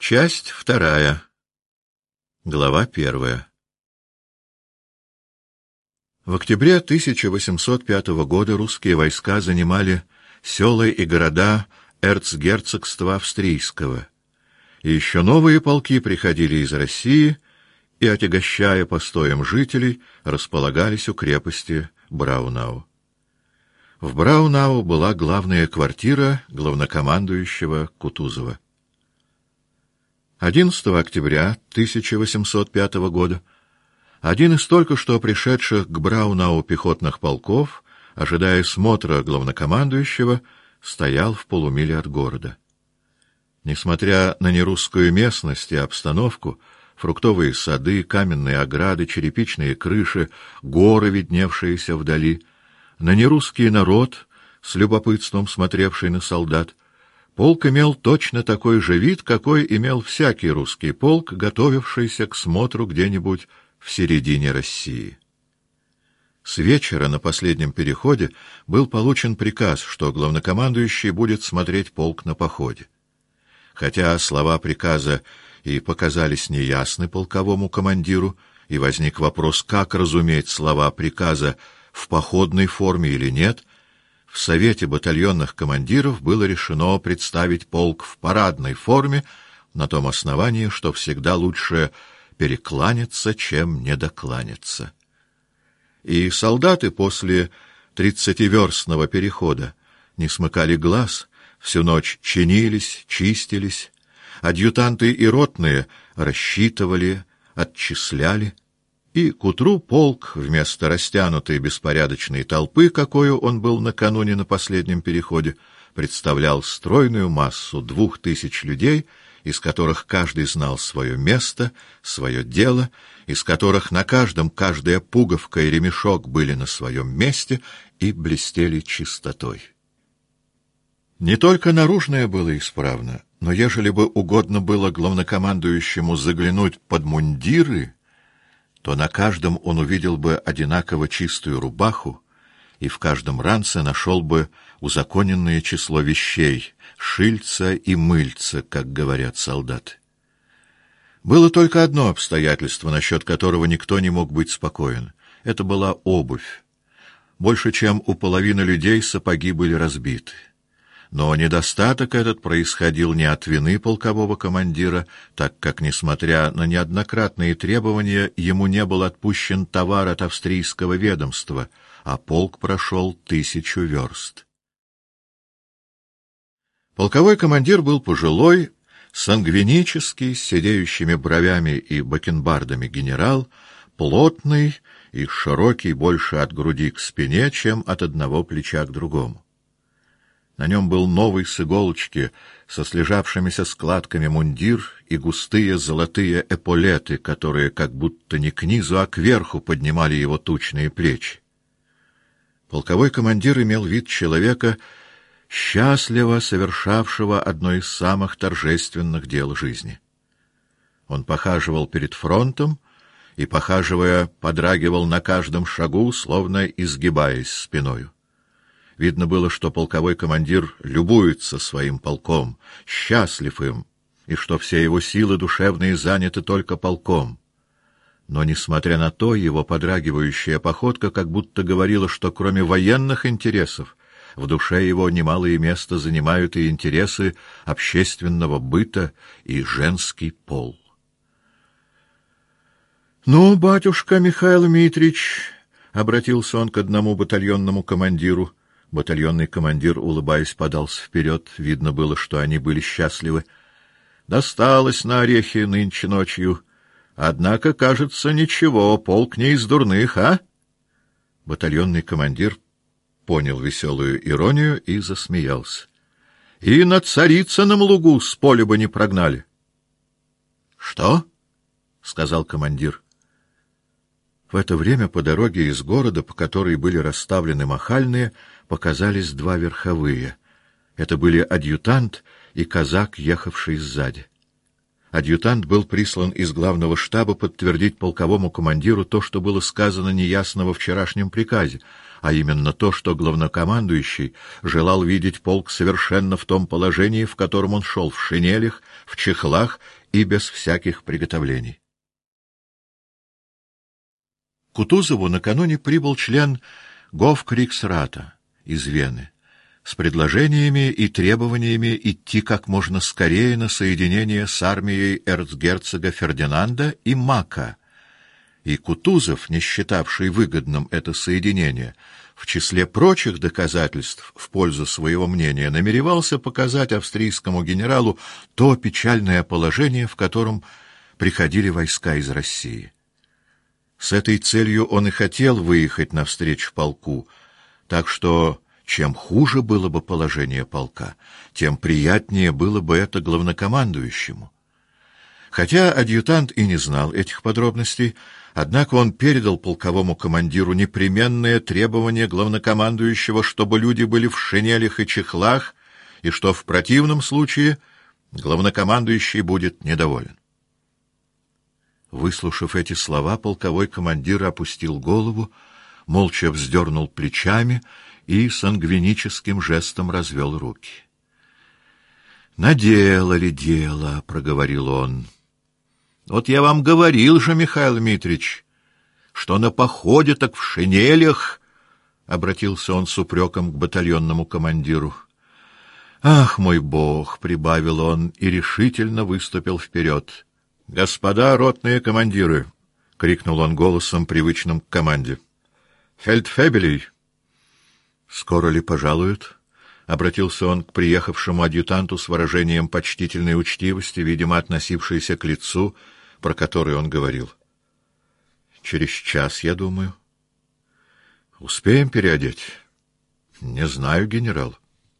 Часть вторая. Глава 1. В октябре 1805 года русские войска занимали села и города эрцгерцогства австрийского, и еще новые полки приходили из России и, отягощая постоем жителей, располагались у крепости Браунау. В Браунау была главная квартира главнокомандующего Кутузова. 11 октября 1805 года один из только что пришедших к Браунау пехотных полков, ожидая смотра главнокомандующего, стоял в полумиле от города. Несмотря на нерусскую местность и обстановку, фруктовые сады, каменные ограды, черепичные крыши, горы, видневшиеся вдали, на нерусский народ, с любопытством смотревший на солдат, полк имел точно такой же вид, какой имел всякий русский полк, готовившийся к смотру где-нибудь в середине России. С вечера на последнем переходе был получен приказ, что главнокомандующий будет смотреть полк на походе. Хотя слова приказа и показались неясны полковому командиру, и возник вопрос, как разуметь слова приказа в походной форме или нет, в Совете батальонных командиров было решено представить полк в парадной форме на том основании, что всегда лучше перекланяться, чем недокланяться. И солдаты после 30-верстного перехода не смыкали глаз, всю ночь чинились, чистились, адъютанты и ротные рассчитывали, отчисляли, и к утру полк, вместо растянутой беспорядочной толпы, какою он был накануне на последнем переходе, представлял стройную массу 2000 людей, из которых каждый знал свое место, свое дело, из которых на каждом каждая пуговка и ремешок были на своем месте и блестели чистотой. Не только наружное было исправно, но ежели бы угодно было главнокомандующему заглянуть под мундиры, то на каждом он увидел бы одинаково чистую рубаху, и в каждом ранце нашел бы узаконенное число вещей, шильца и мыльца, как говорят солдаты. Было только одно обстоятельство, насчет которого никто не мог быть спокоен. Это была обувь. Больше чем у половины людей сапоги были разбиты. Но недостаток этот происходил не от вины полкового командира, так как, несмотря на неоднократные требования, ему не был отпущен товар от австрийского ведомства, а полк прошел 1000 верст. Полковой командир был пожилой, сангвинический, с седеющими бровями и бакенбардами генерал, плотный и широкий больше от груди к спине, чем от одного плеча к другому. На нем был новый с иголочки, со слежавшимися складками мундир и густые золотые эполеты, которые как будто не к низу, а кверху поднимали его тучные плечи. Полковой командир имел вид человека, счастливо совершавшего одно из самых торжественных дел жизни. Он похаживал перед фронтом и, похаживая, подрагивал на каждом шагу, словно изгибаясь спиною. Видно было, что полковой командир любуется своим полком, счастлив им, и что все его силы душевные заняты только полком. Но, несмотря на то, его подрагивающая походка как будто говорила, что кроме военных интересов в душе его немалое место занимают и интересы общественного быта и женский пол. — Ну, батюшка Михаил Митрич, — обратился он к одному батальонному командиру. Батальонный командир, улыбаясь, подался вперед. Видно было, что они были счастливы. Досталось на орехи нынче ночью. Однако, кажется, ничего, полк не из дурных, а? Батальонный командир понял веселую иронию и засмеялся. И на Царицыном лугу с поля бы не прогнали. — Что? — сказал командир. В это время по дороге из города, по которой были расставлены махальные, показались два верховые. Это были адъютант и казак, ехавший сзади. Адъютант был прислан из главного штаба подтвердить полковому командиру то, что было сказано неясно во вчерашнем приказе, а именно то, что главнокомандующий желал видеть полк совершенно в том положении, в котором он шел, в шинелях, в чехлах и без всяких приготовлений. К Кутузову накануне прибыл член Гофкриксрата из Вены с предложениями и требованиями идти как можно скорее на соединение с армией эрцгерцога Фердинанда и Мака, и Кутузов, не считавший выгодным это соединение, в числе прочих доказательств в пользу своего мнения, намеревался показать австрийскому генералу то печальное положение, в котором приходили войска из России. С этой целью он и хотел выехать навстречу полку, так что чем хуже было бы положение полка, тем приятнее было бы это главнокомандующему. Хотя адъютант и не знал этих подробностей, однако он передал полковому командиру непременное требование главнокомандующего, чтобы люди были в шинелях и чехлах, и что в противном случае главнокомандующий будет недоволен. Выслушав эти слова, полковой командир опустил голову, молча вздернул плечами и сангвиническим жестом развел руки. «Наделали дело», — проговорил он. «Вот я вам говорил же, Михаил Дмитрич, что на походе так в шинелях», — обратился он с упреком к батальонному командиру. «Ах, мой Бог!» — прибавил он и решительно выступил вперед. «Господа ротные командиры!» — крикнул он голосом, привычным к команде. «Фельдфебелей!» «Скоро ли пожалуют?» — обратился он к приехавшему адъютанту с выражением почтительной учтивости, видимо, относившейся к лицу, про которое он говорил. «Через час, я думаю». «Успеем переодеть?» «Не знаю, генерал».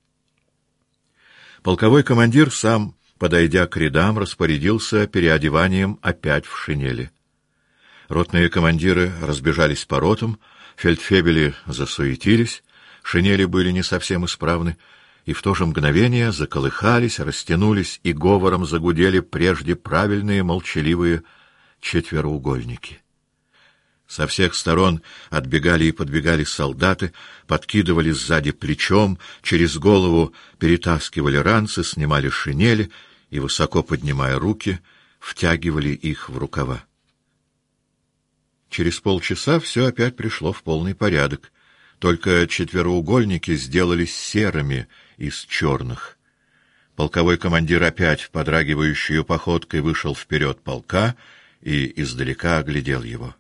Полковой командир сам, подойдя к рядам, распорядился переодеванием опять в шинели. Ротные командиры разбежались по ротам, фельдфебели засуетились, шинели были не совсем исправны, и в то же мгновение заколыхались, растянулись и говором загудели прежде правильные молчаливые четвероугольники. Со всех сторон отбегали и подбегали солдаты, подкидывали сзади плечом, через голову перетаскивали ранцы, снимали шинели и, высоко поднимая руки, втягивали их в рукава. Через полчаса все опять пришло в полный порядок. Только четвероугольники сделались серыми из черных. Полковой командир опять подрагивающей походкой вышел вперед полка и издалека оглядел его.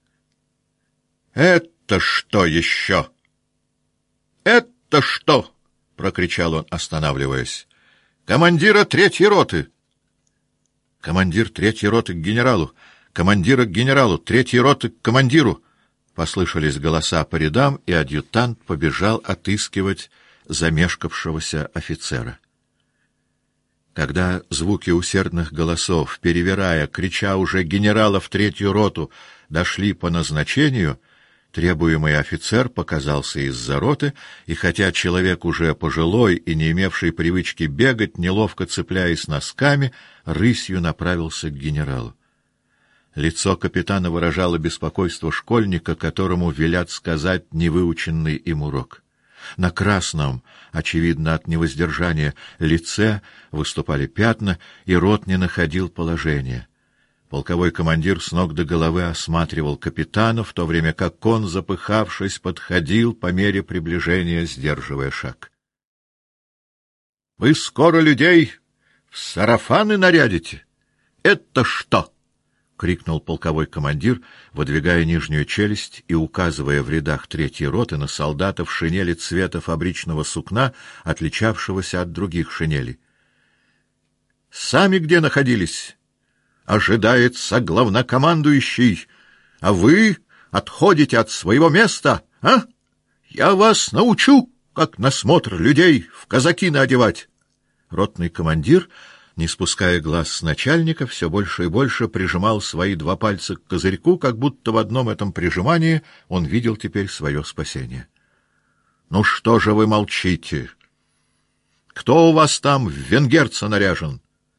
«Это что еще? Это что?» — прокричал он, останавливаясь. «Командира третьей роты!» «Командир третьей роты к генералу! Командира к генералу! Третьей роты к командиру!» Послышались голоса по рядам, и адъютант побежал отыскивать замешкавшегося офицера. Когда звуки усердных голосов, перевирая, крича уже генерала в третью роту, дошли по назначению, требуемый офицер показался из-за роты, и хотя человек уже пожилой и не имевший привычки бегать, неловко цепляясь носками, рысью направился к генералу. Лицо капитана выражало беспокойство школьника, которому велят сказать невыученный им урок. На красном, очевидно от невоздержания, лице выступали пятна, и рот не находил положения. Полковой командир с ног до головы осматривал капитана, в то время как он, запыхавшись, подходил по мере приближения, сдерживая шаг. — Вы скоро людей в сарафаны нарядите? Это что? — крикнул полковой командир, выдвигая нижнюю челюсть и указывая в рядах третьей роты на солдата в шинели цвета фабричного сукна, отличавшегося от других шинелей. — Сами где находились? Ожидается главнокомандующий, а вы отходите от своего места, а? Я вас научу, как на смотр людей в казаки надевать. Ротный командир, не спуская глаз с начальника, все больше и больше прижимал свои два пальца к козырьку, как будто в одном этом прижимании он видел теперь свое спасение. — Ну что же вы молчите? Кто у вас там в венгерца наряжен?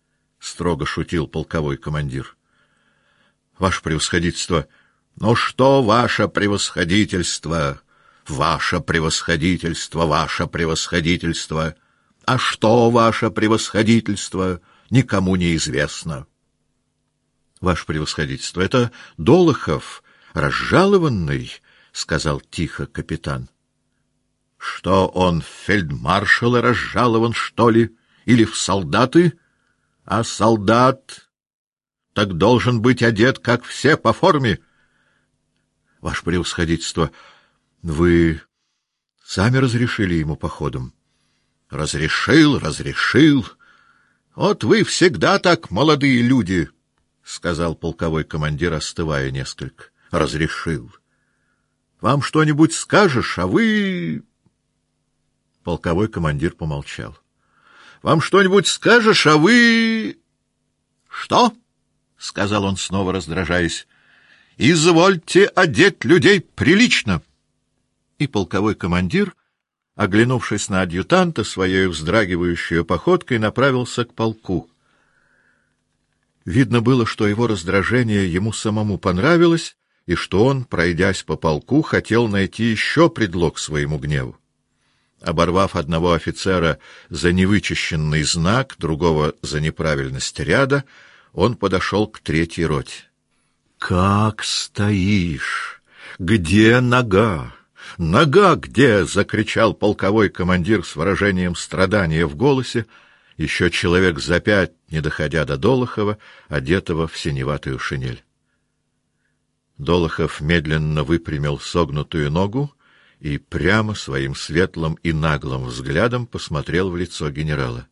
строго шутил полковой командир. Ваше превосходительство. Ну что, ваше превосходительство? Ваше превосходительство, ваше превосходительство. А что, ваше превосходительство, никому не известно. Ваше превосходительство, это Долохов, разжалованный, сказал тихо капитан. Что он в фельдмаршала разжалован, что ли, или в солдаты? А солдат так должен быть одет, как все, по форме. Ваше превосходительство, вы сами разрешили ему походом? Разрешил. Вот вы всегда так, молодые люди, сказал полковой командир, остывая несколько. Разрешил. Вам что-нибудь скажешь, а вы... Полковой командир помолчал. Вам что-нибудь скажешь, а вы... Что? — сказал он, снова раздражаясь. — Извольте одеть людей прилично. И полковой командир, оглянувшись на адъютанта, своей вздрагивающей походкой направился к полку. Видно было, что его раздражение ему самому понравилось, и что он, пройдясь по полку, хотел найти еще предлог своему гневу. Оборвав одного офицера за невычищенный знак, другого за неправильность ряда, он подошел к третьей роте. — Как стоишь? Где нога? Нога где? — закричал полковой командир с выражением страдания в голосе, еще человек за 5, не доходя до Долохова, одетого в синеватую шинель. Долохов медленно выпрямил согнутую ногу и прямо своим светлым и наглым взглядом посмотрел в лицо генерала.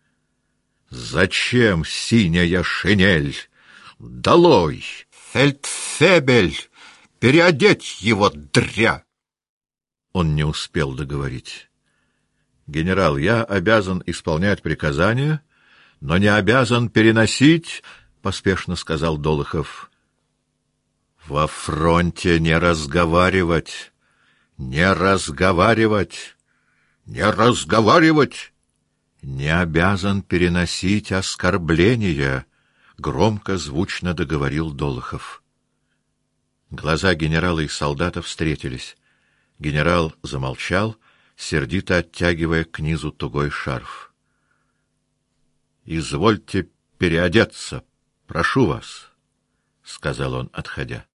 Зачем синяя шинель? Долой! Фельдфебель! Переодеть его, дря! Он не успел договорить. Генерал, я обязан исполнять приказания, но не обязан переносить, поспешно сказал Долохов. Во фронте не разговаривать, не разговаривать, не разговаривать. Не обязан переносить оскорбления, громко, звучно договорил Долохов. Глаза генерала и солдата встретились. Генерал замолчал, сердито оттягивая к низу тугой шарф. Извольте переодеться, прошу вас, сказал он, отходя.